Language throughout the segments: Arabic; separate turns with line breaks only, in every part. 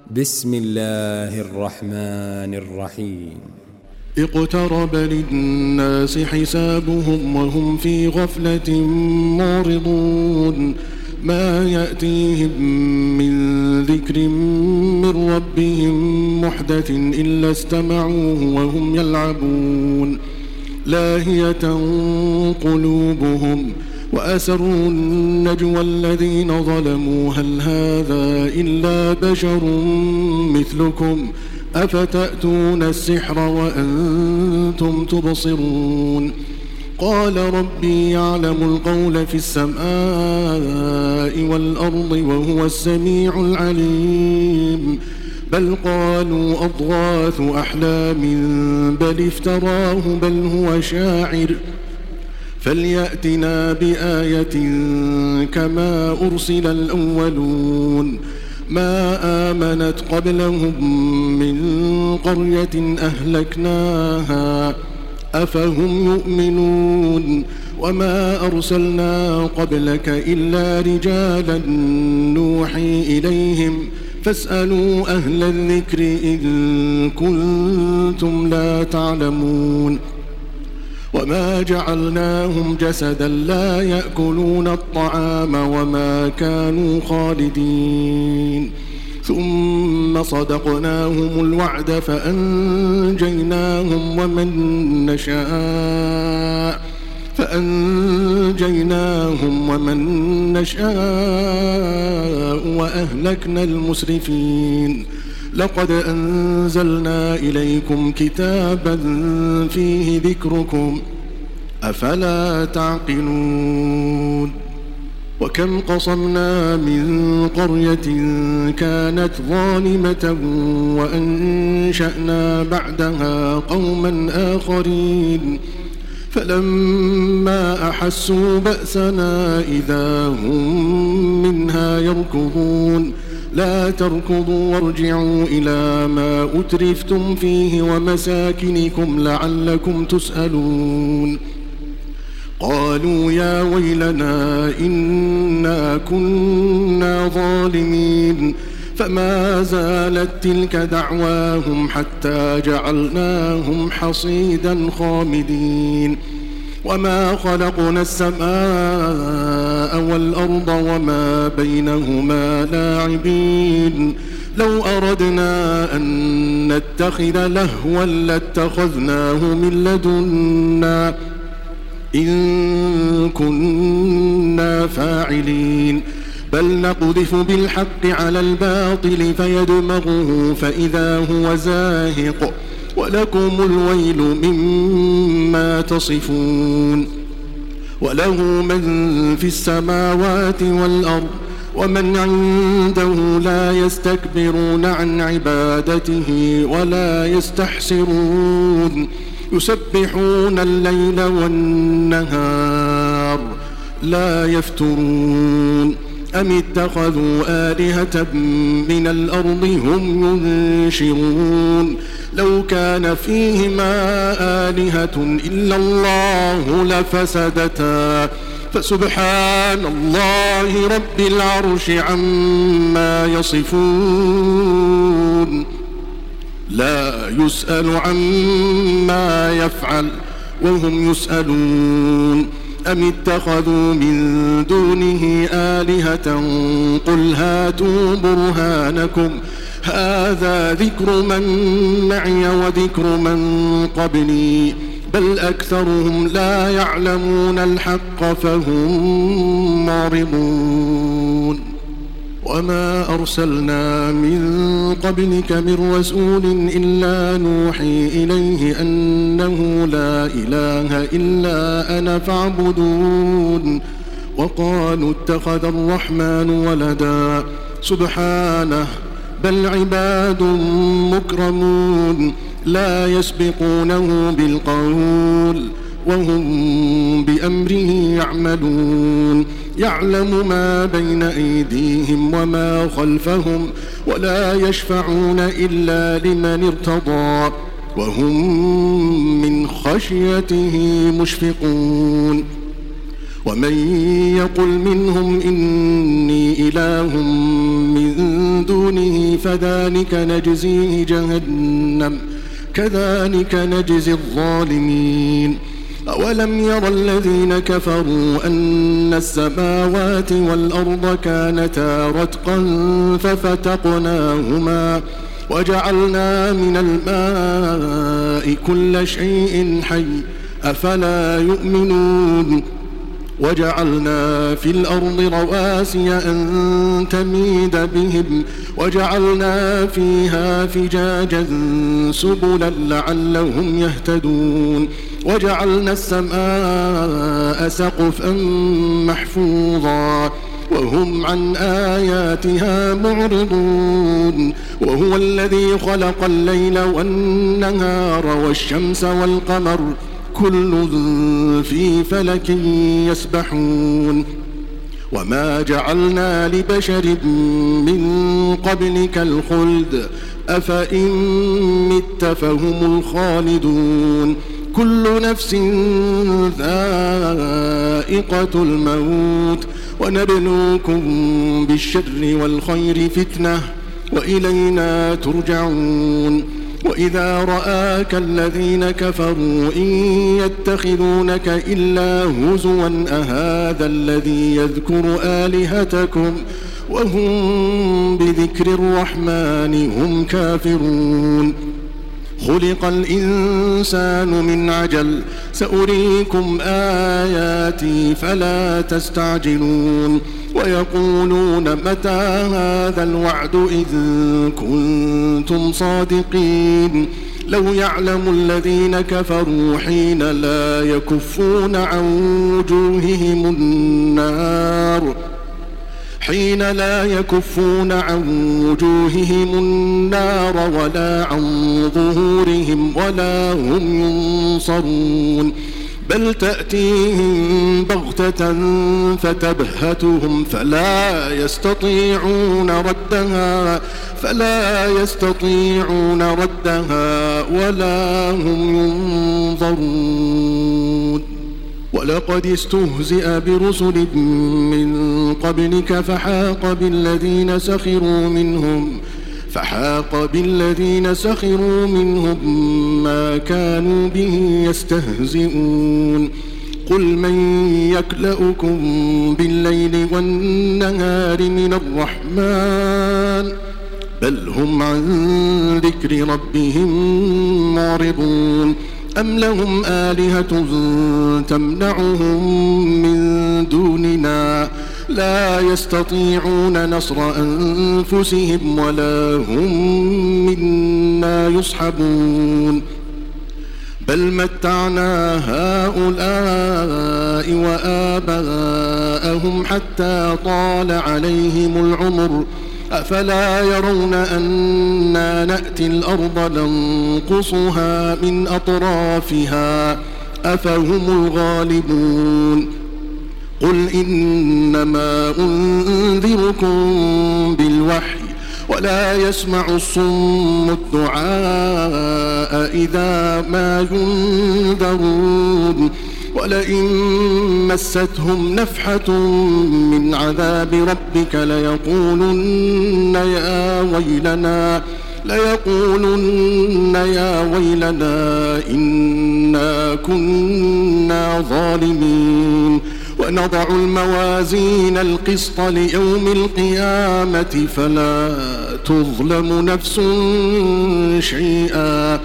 بسم الله الرحمن الرحيم.
اقترب للناس حسابهم وهم في غفلة معرضون ما يأتيهم من ذكر من ربهم محدث إلا استمعوه وهم يلعبون لاهية قلوبهم وأسروا النجوى الذين ظلموا هل هذا إلا بشر مثلكم أفتأتون السحر وأنتم تبصرون قال ربي يعلم القول في السماء والأرض وهو السميع العليم بل قالوا أضغاث أحلام بل افتراه بل هو شاعر فليأتنا بآية كما أرسل الأولون ما آمنت قبلهم من قرية أهلكناها أفهم يؤمنون وما أرسلنا قبلك إلا رجالا نوحي إليهم فاسألوا أهل الذكر إن كنتم لا تعلمون وما جعلناهم جسدا لا يأكلون الطعام وما كانوا خالدين ثم صدقناهم الوعد فأنجيناهم ومن نشاء وأهلكنا المسرفين لقد أنزلنا إليكم كتابا فيه ذكركم أفلا تعقلون وكم قصمنا من قرية كانت ظالمة وأنشأنا بعدها قوما آخرين فلما أحسوا بأسنا إذا هم منها يركضون لا تركضوا وارجعوا إلى ما أترفتم فيه ومساكنكم لعلكم تسألون قالوا يا ويلنا إنا كنا ظالمين فما زالت تلك دعواهم حتى جعلناهم حصيدا خامدين وما خلقنا السماء والأرض وما بينهما لاعبين لو أردنا أن نتخذ لهوا لاتخذناه من لدنا إن كنا فاعلين بل نقذف بالحق على الباطل فيدمغه فإذا هو زاهق ولكم الويل مما تصفون وله من في السماوات والأرض ومن عنده لا يستكبرون عن عبادته ولا يستحسرون يسبحون الليل والنهار لا يفترون أم اتخذوا آلهة من الأرض هم ينشرون لو كان فيهما آلهة إلا الله لفسدتا فسبحان الله رب العرش عما يصفون لا يسأل عما يفعل وهم يسألون أم اتخذوا من دونه آلهة قل هاتوا برهانكم هذا ذكر من معي وذكر من قبلي بل أكثرهم لا يعلمون الحق فهم معرضون وما أرسلنا من قبلك من رسول إلا نوحي إليه أنه لا إله إلا أنا فاعبدون وقالوا اتخذ الرحمن ولدا سبحانه بل عباد مكرمون لا يسبقونه بالقول وهم بأمره يعملون يعلم ما بين أيديهم وما خلفهم ولا يشفعون إلا لمن ارتضى وهم من خشيته مشفقون ومن يقل منهم إني إله من دونه فذلك نجزيه جهنم كذلك نجزي الظالمين. أولم ير الذين كفروا أن السماوات والأرض كانتا رتقا ففتقناهما وجعلنا من الماء كل شيء حي أفلا يؤمنون. وجعلنا في الأرض رواسي أن تميد بهم وجعلنا فيها فجاجا سبلا لعلهم يهتدون. وجعلنا السماء سقفا محفوظا وهم عن آياتها معرضون. وهو الذي خلق الليل والنهار والشمس والقمر كل في فلك يسبحون. وما جعلنا لبشر من قبلك الخلد أفإن مت فهم الخالدون. كل نفس ذائقة الموت ونبلوكم بالشر والخير فتنة وإلينا ترجعون. وإذا رآك الذين كفروا إن يتخذونك إلا هزوا أهذا الذي يذكر آلهتكم وهم بذكر الرحمن هم كافرون. خلق الإنسان من عجل سأريكم آياتي فلا تستعجلون. ويقولون متى هذا الوعد إذ كنتم صادقين. لو يعلم الذين كفروا حين لا يكفون عن وجوههم النار ولا عن ظهورهم ولا هم ينصرون. بل تأتيهم بغتة فتبهتهم فلا يستطيعون ردها ولا هم ينظرون. ولقد استهزئ برسل من قبلك فحاق بالذين سخروا منهم ما كانوا به يستهزئون. قل من يكلؤكم بالليل والنهار من الرحمن بل هم عن ذكر ربهم معرضون. أم لهم آلهة تمنعهم من دوننا لا يستطيعون نصر أنفسهم ولا هم منا يصحبون. بل متعنا هؤلاء وآباءهم حتى طال عليهم العمر أفلا يرون أنا نأتي الأرض ننقصها من أطرافها أفهم الغالبون. قل إنما أنذركم بالوحي ولا يسمع الصم الدعاء إذا ما ينذرون. ولئن مستهم نفحة من عذاب ربك ليقولن يا ويلنا إنا كنا ظالمين. ونضع الموازين القسط ليوم القيامة فلا تظلم نفس شيئا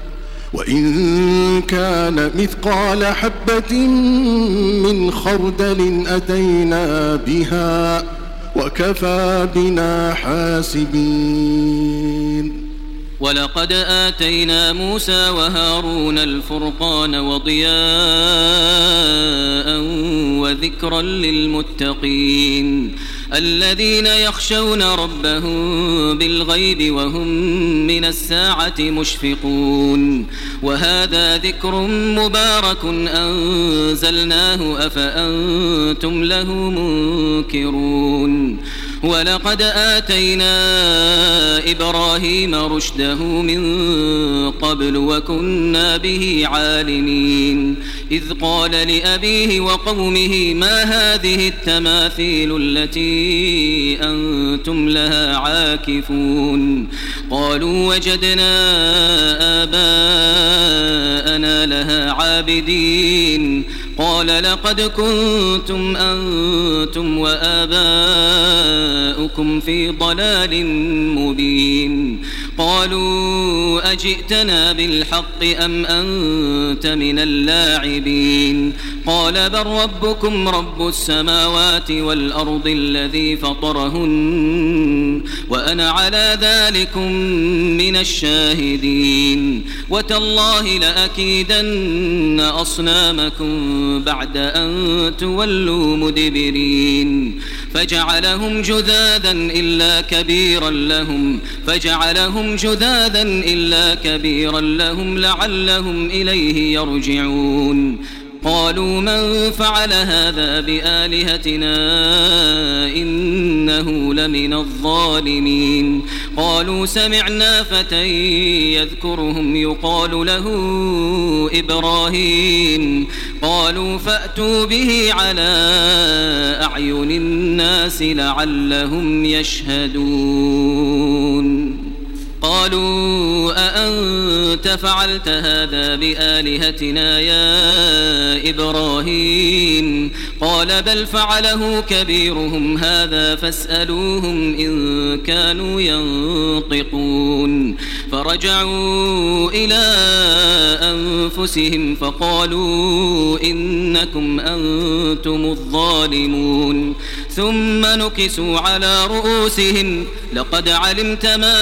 وإن كان مثقال حبة من خردل أتينا بها وكفى بنا حاسبين.
ولقد آتينا موسى وهارون الفرقان وضياء وذكرا للمتقين الذين يخشون ربهم بالغيب وهم من الساعة مشفقون. وهذا ذكر مبارك أنزلناه أفأنتم له منكرون. ولقد آتينا إبراهيم رشده من قبل وكنا به عالمين إذ قال لأبيه وقومه ما هذه التماثيل التي أنتم لها عاكفون قالوا وجدنا آباءنا لها عابدين قال لقد كنتم أنتم وآباؤكم في ضلال مبين قالوا أجئتنا بالحق أم أنت من اللاعبين قال بل ربكم رب السماوات والأرض الذي فطرهن وأنا على ذلكم من الشاهدين وتالله لأكيدن أصنامكم بعد أن تولوا مدبرين فجعلهم جذاذا إلا كبيرا لهم لعلهم إليه يرجعون قالوا من فعل هذا بآلهتنا إنه لمن الظالمين قالوا سمعنا فتى يذكرهم يقال له إبراهيم قالوا فأتوا به على أعين الناس لعلهم يشهدون قالوا أأنت فعلت هذا بآلهتنا يا إبراهيم قال بل فعله كبيرهم هذا فاسألوهم إن كانوا ينطقون فرجعوا إلى أنفسهم فقالوا إنكم أنتم الظالمون ثم نكسوا على رؤوسهم لقد علمت ما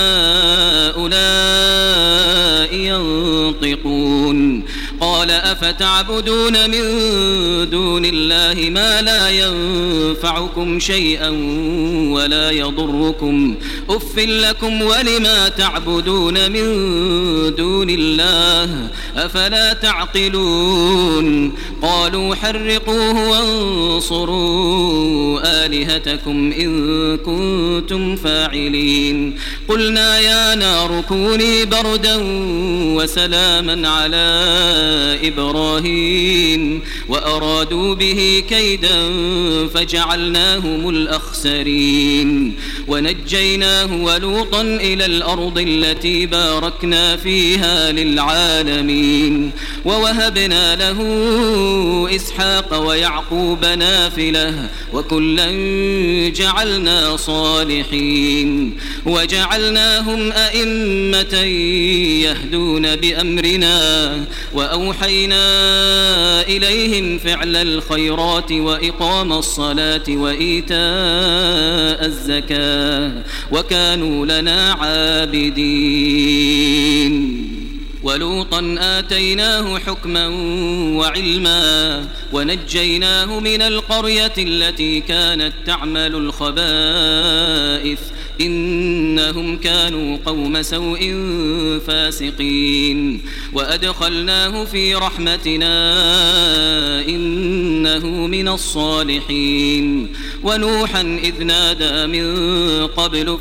هؤلاء ينطقون قال أفتعبدون من دون الله ما لا ينفعكم شيئا ولا يضركم أف لكم ولما تعبدون من دون الله أفلا تعقلون قالوا حرقوه وانصروا آلهتكم إن كنتم فاعلين قلنا يا نار كوني بردا وسلاما على إبراهيم وأرادوا به كيدا فجعلناهم الأخسرين ونجيناه ولوطا إلى الأرض التي باركنا فيها للعالمين ووهبنا له إسحاق ويعقوب نافلة وكلا جعلنا صالحين وجعلناهم أئمة يهدون بأمرنا وأوحينا إليهم فعل الخيرات وإقام الصلاة وإيتاء الزكاة وكانوا لنا عابدين ولوطا آتيناه حكما وعلما ونجيناه من القرية التي كانت تعمل الخبائث إنهم كانوا قوم سوء فاسقين وأدخلناه في رحمتنا إنه من الصالحين ونوحا إذ نادى من قبل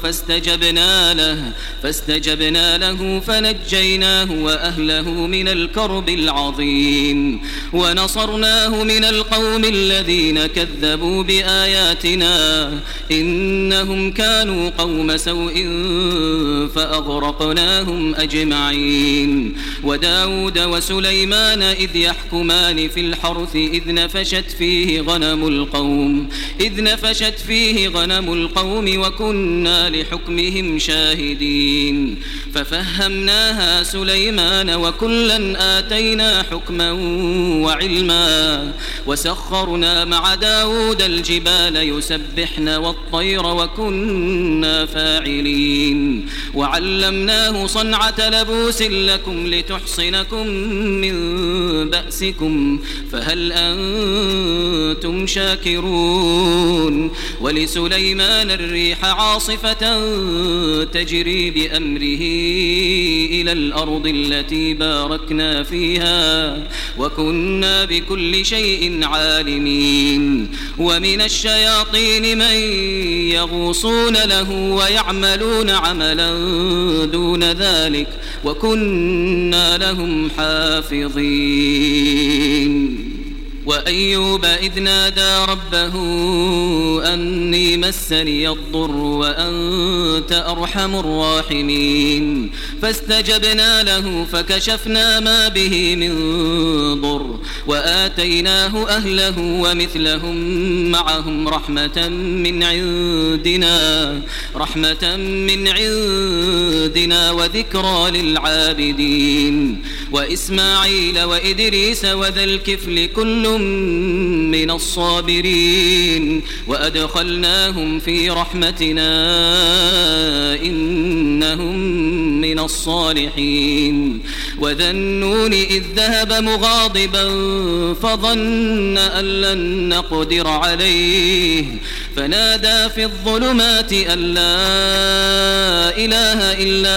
فاستجبنا له فنجيناه وأهله من الكرب العظيم ونصرناه من القوم الذين كذبوا بآياتنا إنهم كانوا قوم سوء فأغرقناهم أجمعين وداود وسليمان إذ يحكمان في الحرث إذ نفشت فيه غنم القوم وكنا لحكمهم شاهدين ففهمناها سليمان وكلا آتينا حكما وعلما وسخرنا مع داود الجبال يسبحن والطير وكنا فاعلين وعلمناه صنعة لبوس لكم لتحصنكم من بأسكم فهل أنتم شاكرون ولسليمان الريح عاصفة تجري بأمره إلى الأرض التي باركنا فيها وكنا بكل شيء عالمين ومن الشياطين من يغوصون له ويعملون عملا دون ذلك وكنا لهم حافظين وأيوب إذ نادى ربه أني مسني الضر وأنت أرحم الراحمين فاستجبنا له فكشفنا ما به من ضر وآتيناه أهله ومثلهم معهم رحمة من عندنا وذكرى للعابدين وإسماعيل وإدريس وذا الكفل كل من الصابرين وأدخلناهم في رحمتنا إنهم من الصالحين وذا النون إذ ذهب مغاضبا فظن أن لن نقدر عليه فنادى في الظلمات أن لا إله إلا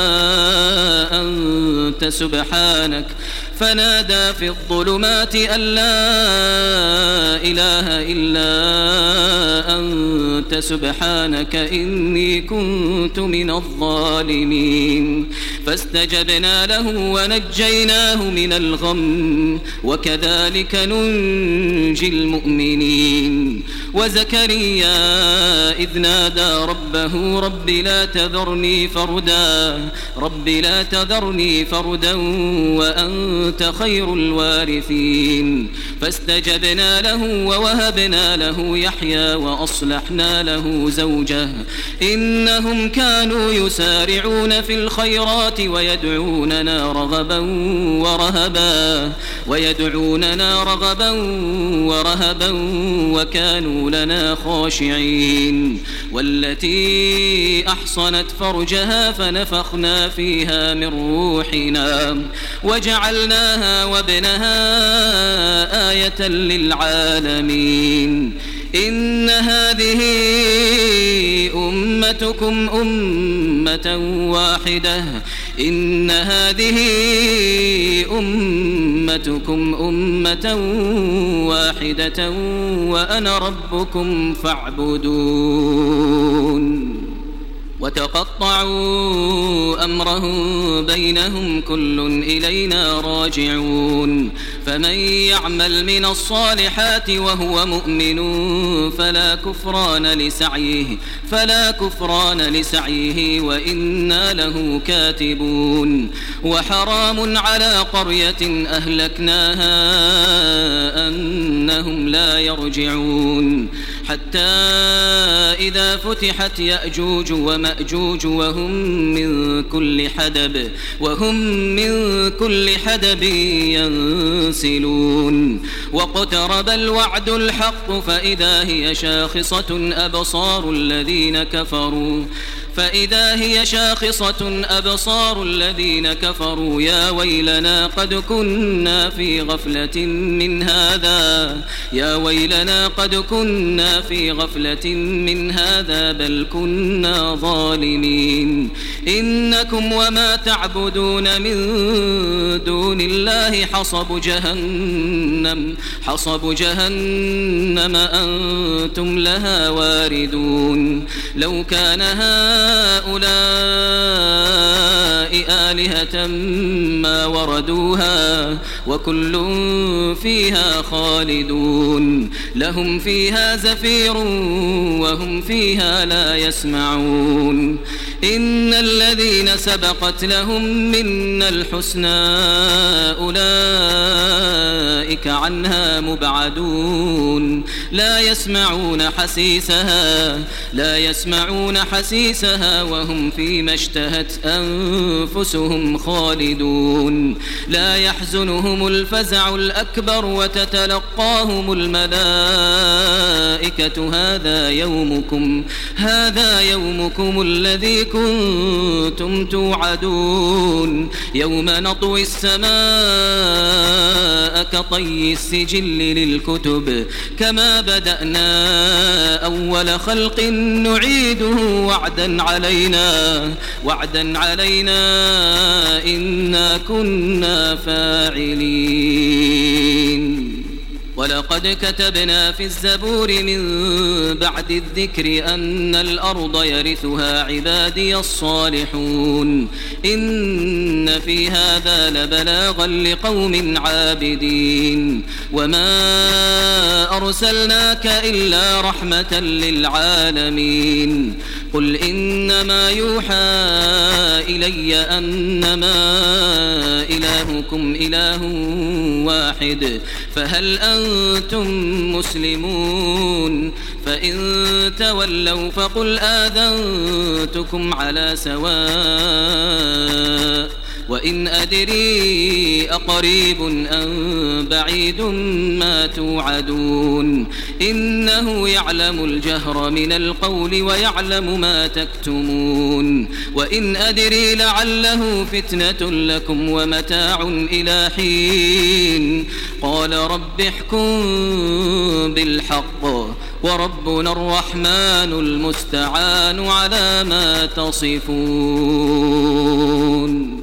أنت سبحانك إني كنت من الظالمين فاستجبنا له ونجيناه من الغم وكذلك ننجي المؤمنين وزكريا إذ نادى ربه رب لا تذرني فردا وأنت خير الوارثين فاستجبنا له ووهبنا له يحيى وأصلحنا له زوجه إنهم كانوا يسارعون في الخيرات ويدعوننا رغبا ورهبا وكانوا لنا خاشعين والتي أحصنت فرجها فنفخنا فيها من روحنا وجعلناها وابنها آية للعالمين إن هذه أمتكم أمة واحدة وأنا ربكم فاعبدون وتقطعوا أمرهم بينهم كل إلينا راجعون فمن يعمل من الصالحات وهو مؤمن فلا كفران لسعيه وإنا له كاتبون وحرام على قرية أهلكناها أنهم لا يرجعون حتى إذا فتحت يأجوج ومأجوج وهم من كل حدب ينسلون واقترب الوعد الحق فإذا هي شاخصة أبصار الذين كفروا يا ويلنا قد كنا في غفلة من هذا بل كنا ظالمين إنكم وما تعبدون من دون الله حصب جهنم أنتم لها واردون لو كان هؤلاء آلهة ما وردوها وكل فيها خالدون لهم فيها زفير وهم فيها لا يسمعون إن الذين سبقت لهم منا الحسنى أولئك عنها مبعدون لا يسمعون حسيسها وهم فيما اشتهت أنفسهم خالدون لا يحزنهم الفزع الأكبر وتتلقاهم الملائكة هذا يومكم الذي كنتم توعدون يوم نطوي السماء كطي السجل للكتب كما بدأنا أول خلق نعيده وعدا علينا إنا كنا فاعلين ولقد كتبنا في الزبور من بعد الذكر أن الأرض يرثها عبادي الصالحون إن في هذا لبلاغا لقوم عابدين وما أرسلناك إلا رحمة للعالمين قل إنما يوحى إلي أنما إلهكم إله واحد فهل أنتم مسلمون فإن تولوا فقل آذنتكم على سواء وإن أدري أقريب أم بعيد ما توعدون إنه يعلم الجهر من القول ويعلم ما تكتمون وإن أدري لعله فتنة لكم ومتاع إلى حين قال رب احكم بالحق وربنا الرحمن المستعان على ما تصفون.